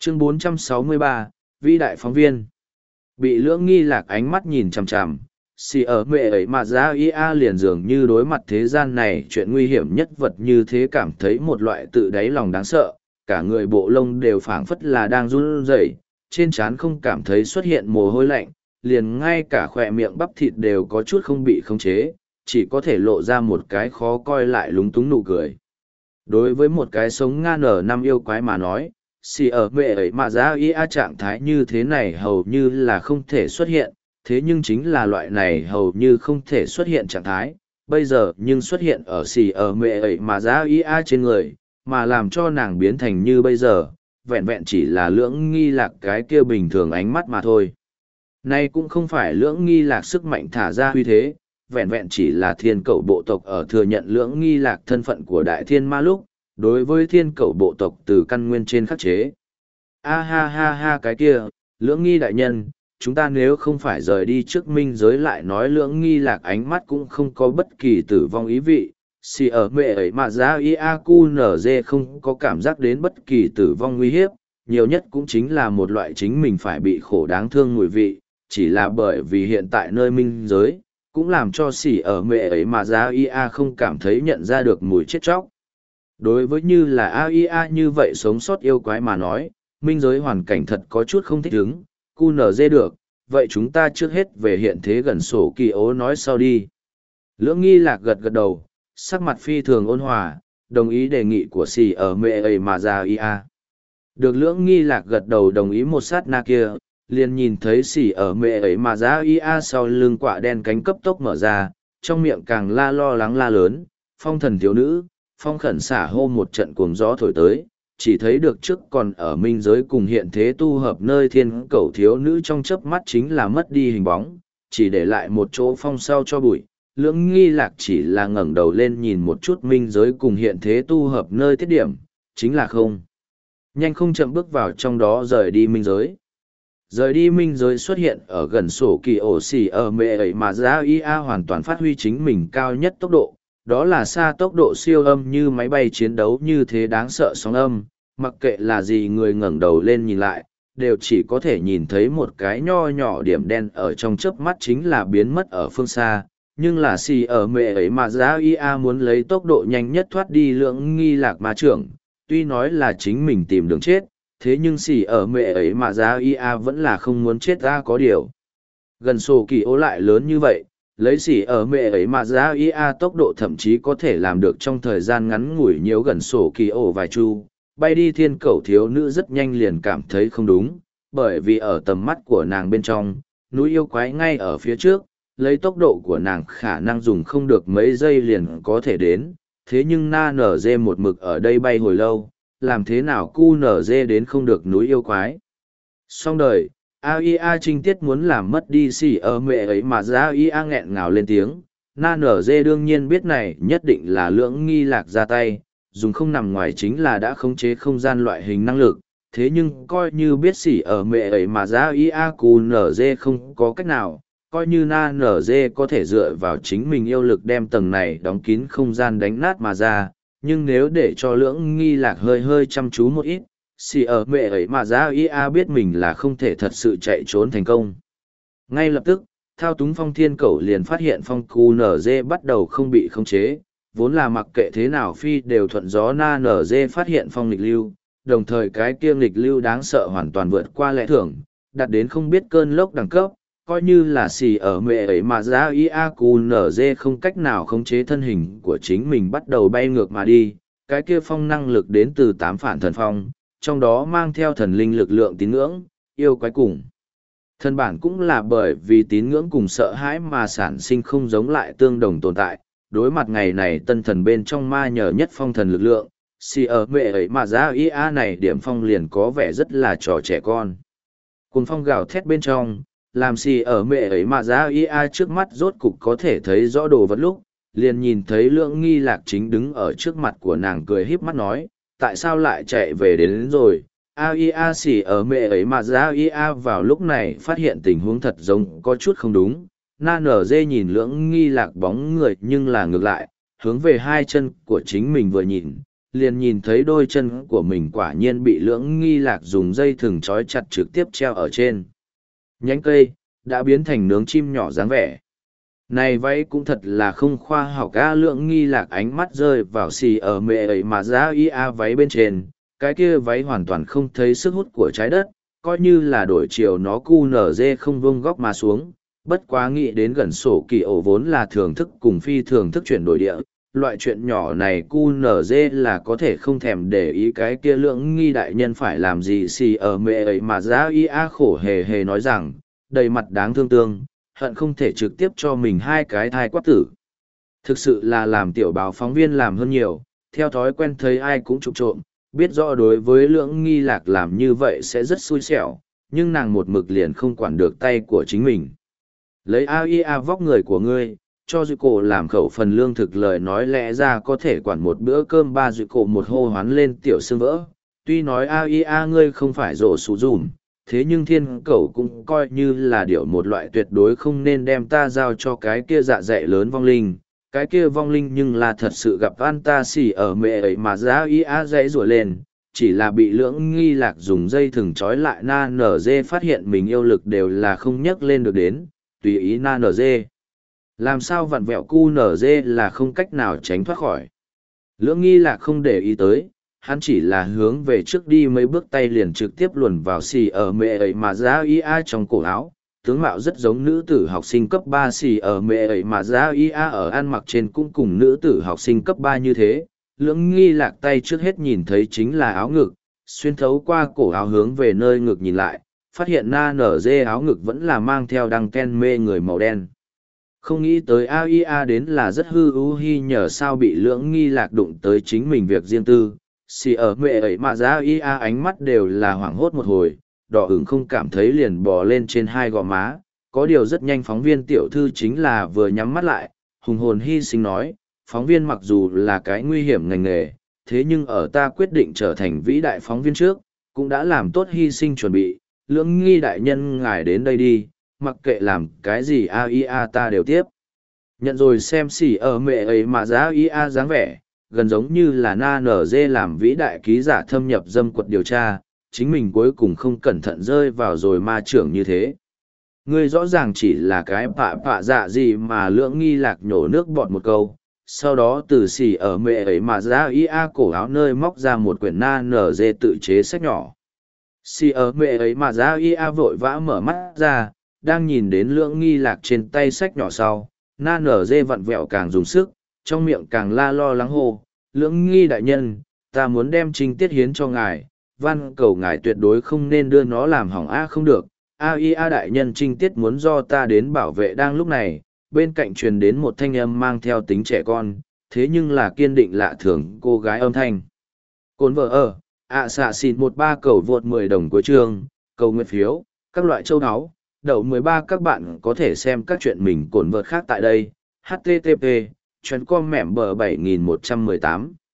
Chương 463, Vĩ đại phóng viên. Bị Lưỡng Nghi Lạc ánh mắt nhìn chằm chằm, xì ở mẹ ấy mà ra ia liền dường như đối mặt thế gian này chuyện nguy hiểm nhất vật như thế cảm thấy một loại tự đáy lòng đáng sợ, cả người bộ lông đều phảng phất là đang run rẩy, trên trán không cảm thấy xuất hiện mồ hôi lạnh, liền ngay cả khỏe miệng bắp thịt đều có chút không bị khống chế, chỉ có thể lộ ra một cái khó coi lại lúng túng nụ cười. Đối với một cái sống ngan ở năm yêu quái mà nói, xì ở mẹ ấy mà ra ia trạng thái như thế này hầu như là không thể xuất hiện, thế nhưng chính là loại này hầu như không thể xuất hiện trạng thái, bây giờ nhưng xuất hiện ở xì ở mẹ ấy mà ra ia trên người, mà làm cho nàng biến thành như bây giờ, vẹn vẹn chỉ là Lưỡng Nghi Lạc cái kia bình thường ánh mắt mà thôi. Nay cũng không phải Lưỡng Nghi Lạc sức mạnh thả ra huy thế, vẹn vẹn chỉ là thiên cẩu bộ tộc ở thừa nhận Lưỡng Nghi Lạc thân phận của đại thiên ma lúc, đối với thiên cẩu bộ tộc từ căn nguyên trên khắc chế. A ha ha ha cái kia, Lưỡng Nghi đại nhân, chúng ta nếu không phải rời đi trước minh giới lại nói Lưỡng Nghi Lạc ánh mắt cũng không có bất kỳ tử vong ý vị. Xì ở mẹ ấy mà ra IAQNZ không có cảm giác đến bất kỳ tử vong nguy hiếp, nhiều nhất cũng chính là một loại chính mình phải bị khổ đáng thương mùi vị, chỉ là bởi vì hiện tại nơi minh giới, cũng làm cho xì ở mẹ ấy mà ra IA không cảm thấy nhận ra được mùi chết chóc. Đối với như là AIA như vậy sống sót yêu quái mà nói, minh giới hoàn cảnh thật có chút không thích ứng, QNZ được, vậy chúng ta trước hết về hiện thế gần sổ kỳ ố nói sau đi. Lưỡng Nghi Lạc gật gật đầu, sắc mặt phi thường ôn hòa, đồng ý đề nghị của xì ở mẹ ấy mà ra IA. Được Lưỡng Nghi Lạc gật đầu đồng ý một sát na kia, liền nhìn thấy xì ở mẹ ấy mà ra IA sau lưng quả đen cánh cấp tốc mở ra, trong miệng càng la lo lắng la lớn, phong thần thiếu nữ, phong khẩn xả hô một trận cuồng gió thổi tới, chỉ thấy được trước còn ở minh giới cùng hiện thế tu hợp nơi thiên cẩu thiếu nữ trong chớp mắt chính là mất đi hình bóng, chỉ để lại một chỗ phong sau cho bụi. Lưỡng Nghi Lạc chỉ là ngẩng đầu lên nhìn một chút minh giới cùng hiện thế tu hợp nơi tiết điểm, chính là không. Nhanh không chậm bước vào trong đó rời đi minh giới. Rời đi minh giới xuất hiện ở gần sổ kỳ ổ xì ở mẹ ấy mà ra IA hoàn toàn phát huy chính mình cao nhất tốc độ. Đó là xa tốc độ siêu âm như máy bay chiến đấu như thế đáng sợ sóng âm, mặc kệ là gì người ngẩng đầu lên nhìn lại, đều chỉ có thể nhìn thấy một cái nho nhỏ điểm đen ở trong chớp mắt chính là biến mất ở phương xa. Nhưng là xì ở mẹ ấy mà ra IA muốn lấy tốc độ nhanh nhất thoát đi Lưỡng Nghi Lạc ma trưởng, tuy nói là chính mình tìm đường chết, thế nhưng xì ở mẹ ấy mà ra IA vẫn là không muốn chết ra có điều. Gần sổ kỳ ố lại lớn như vậy, lấy xỉ ở mẹ ấy mà ra IA tốc độ thậm chí có thể làm được trong thời gian ngắn ngủi nhiều gần sổ kỳ ổ vài chu, bay đi thiên cẩu thiếu nữ rất nhanh liền cảm thấy không đúng, bởi vì ở tầm mắt của nàng bên trong, núi yêu quái ngay ở phía trước, lấy tốc độ của nàng khả năng dùng không được mấy giây liền có thể đến, thế nhưng na nở dê một mực ở đây bay hồi lâu, làm thế nào cu nở dê đến không được núi yêu quái. Xong đời, AIA trinh tiết muốn làm mất đi xỉ ở mẹ ấy mà ra AIA nghẹn ngào lên tiếng, na nở dê đương nhiên biết này nhất định là Lưỡng Nghi Lạc ra tay, dùng không nằm ngoài chính là đã khống chế không gian loại hình năng lực, thế nhưng coi như biết xỉ ở mẹ ấy mà ra AIA cu nở dê không có cách nào, coi như na nở dê có thể dựa vào chính mình yêu lực đem tầng này đóng kín không gian đánh nát mà ra, nhưng nếu để cho Lưỡng Nghi Lạc hơi hơi chăm chú một ít, xì ở mẹ ấy mà ra IA biết mình là không thể thật sự chạy trốn thành công. Ngay lập tức, thao túng phong thiên cẩu liền phát hiện phong QNZ bắt đầu không bị khống chế, vốn là mặc kệ thế nào phi đều thuận gió na NZ phát hiện phong nghịch lưu, đồng thời cái kia nghịch lưu đáng sợ hoàn toàn vượt qua lẽ thường, đạt đến không biết cơn lốc đẳng cấp, coi như là xì ở mẹ ấy mà ra IAQNZ không cách nào khống chế thân hình của chính mình bắt đầu bay ngược mà đi, cái kia phong năng lực đến từ 8 phản thần phong, trong đó mang theo thần linh lực lượng tín ngưỡng, yêu quái cùng. Thân bản cũng là bởi vì tín ngưỡng cùng sợ hãi mà sản sinh không giống lại tương đồng tồn tại, đối mặt ngày này tân thần bên trong ma nhờ nhất phong thần lực lượng, xì ở mẹ ấy mà ra IA này điểm phong liền có vẻ rất là trò trẻ con. Cùng phong gào thét bên trong, làm xì ở mẹ ấy mà ra IA trước mắt rốt cục có thể thấy rõ đồ vật lúc, liền nhìn thấy Lưỡng Nghi Lạc chính đứng ở trước mặt của nàng cười híp mắt nói, tại sao lại chạy về đến rồi. AIA xì ở mẹ ấy mà ra IA vào lúc này phát hiện tình huống thật giống có chút không đúng. Na nở dê nhìn Lưỡng Nghi Lạc bóng người nhưng là ngược lại, hướng về hai chân của chính mình vừa nhìn, liền nhìn thấy đôi chân của mình quả nhiên bị Lưỡng Nghi Lạc dùng dây thừng trói chặt trực tiếp treo ở trên nhánh cây, đã biến thành nướng chim nhỏ dáng vẻ. Này váy cũng thật là không khoa học. Lưỡng Nghi Lạc ánh mắt rơi vào xì ở mẹ ấy mà ra váy bên trên, cái kia váy hoàn toàn không thấy sức hút của trái đất, coi như là đổi chiều nó cu nở dê không vông góc mà xuống. Bất quá nghĩ đến gần sổ kỳ ổ vốn là thưởng thức cùng phi thưởng thức chuyển đổi địa, loại chuyện nhỏ này cu nở dê là có thể không thèm để ý cái kia Lưỡng Nghi đại nhân phải làm gì. Xì ở mẹ ấy mà ra khổ hề hề nói rằng, đầy mặt đáng thương tương, hận không thể trực tiếp cho mình hai cái thai quát tử. Thực sự là làm tiểu báo phóng viên làm hơn nhiều, theo thói quen thấy ai cũng trục trộm, biết rõ đối với Lưỡng Nghi Lạc làm như vậy sẽ rất xui xẻo, nhưng nàng một mực liền không quản được tay của chính mình. Lấy vóc người của ngươi, cho dư cổ làm khẩu phần lương thực, lời nói lẽ ra có thể quản một bữa cơm ba. Dư cổ một hô hoán lên tiểu xương vỡ, tuy nói ngươi không phải rổ sủ dùm, thế nhưng thiên cẩu cũng coi như là điệu một loại tuyệt đối không nên đem ta giao cho cái kia dạ dạy lớn vong linh. Cái kia vong linh nhưng là thật sự gặp an ta xỉ ở mẹ ấy mà ra dãy rủa lên, chỉ là bị Lưỡng Nghi Lạc dùng dây thừng trói lại. Na nở dê phát hiện mình yêu lực đều là không nhấc lên được đến, tùy ý na nở dê. Làm sao vặn vẹo cu nở dê là không cách nào tránh thoát khỏi. Lưỡng Nghi Lạc không để ý tới, hắn chỉ là hướng về trước đi mấy bước, tay liền trực tiếp luồn vào xì ở mẹ ấy mà ra trong cổ áo. Tướng mạo rất giống nữ tử học sinh cấp 3. Xì ở mẹ ấy mà ra ở ăn mặc trên cũng cùng nữ tử học sinh cấp 3 như thế. Lưỡng Nghi Lạc tay trước hết nhìn thấy chính là áo ngực, xuyên thấu qua cổ áo hướng về nơi ngực nhìn lại, phát hiện na nở dê áo ngực vẫn là mang theo đăng ken mê người màu đen. Không nghĩ tới đến là rất hư ưu hi nhờ sao bị Lưỡng Nghi Lạc đụng tới chính mình việc riêng tư. Xì ở mẹ ấy mà ra ánh mắt đều là hoảng hốt một hồi, đỏ ửng không cảm thấy liền bò lên trên hai gò má. Có điều rất nhanh phóng viên tiểu thư chính là vừa nhắm mắt lại, hùng hồn hy sinh nói, phóng viên mặc dù là cái nguy hiểm ngành nghề, thế nhưng ở ta quyết định trở thành vĩ đại phóng viên trước, cũng đã làm tốt hy sinh chuẩn bị. Lưỡng Nghi đại nhân ngài đến đây đi, mặc kệ làm cái gì ta đều tiếp. Nhận rồi. Xem xỉ ở mẹ ấy mà ra dáng vẻ, gần giống như là na nở dê làm vĩ đại ký giả thâm nhập dâm quật điều tra, chính mình cuối cùng không cẩn thận rơi vào rồi ma trưởng như thế. Ngươi rõ ràng chỉ là cái bạ dạ gì mà Lưỡng Nghi Lạc nhổ nước bọt một câu, sau đó từ xỉ ở mẹ ấy mà ra cổ áo nơi móc ra một quyển na nở dê tự chế sách nhỏ. Xỉ ở mẹ ấy mà ra vội vã mở mắt ra, đang nhìn đến Lưỡng Nghi Lạc trên tay sách nhỏ sau, na nở dê vặn vẹo càng dùng sức, trong miệng càng la lo lắng hô, Lưỡng Nghi đại nhân, ta muốn đem trinh tiết hiến cho ngài, van cầu ngài tuyệt đối không nên đưa nó làm hỏng không được. Đại nhân trinh tiết muốn do ta đến bảo vệ. Đang lúc này, bên cạnh truyền đến một thanh âm mang theo tính trẻ con, thế nhưng là kiên định lạ thường cô gái âm thanh. Cồn vợ xạ xịn 13 cầu vượt 10 đồng cuối chương, cầu nguyện phiếu, các loại châu áo, đậu 13. Các bạn có thể xem các chuyện mình cồn vợt khác tại đây. http://com mẻm bờ 7118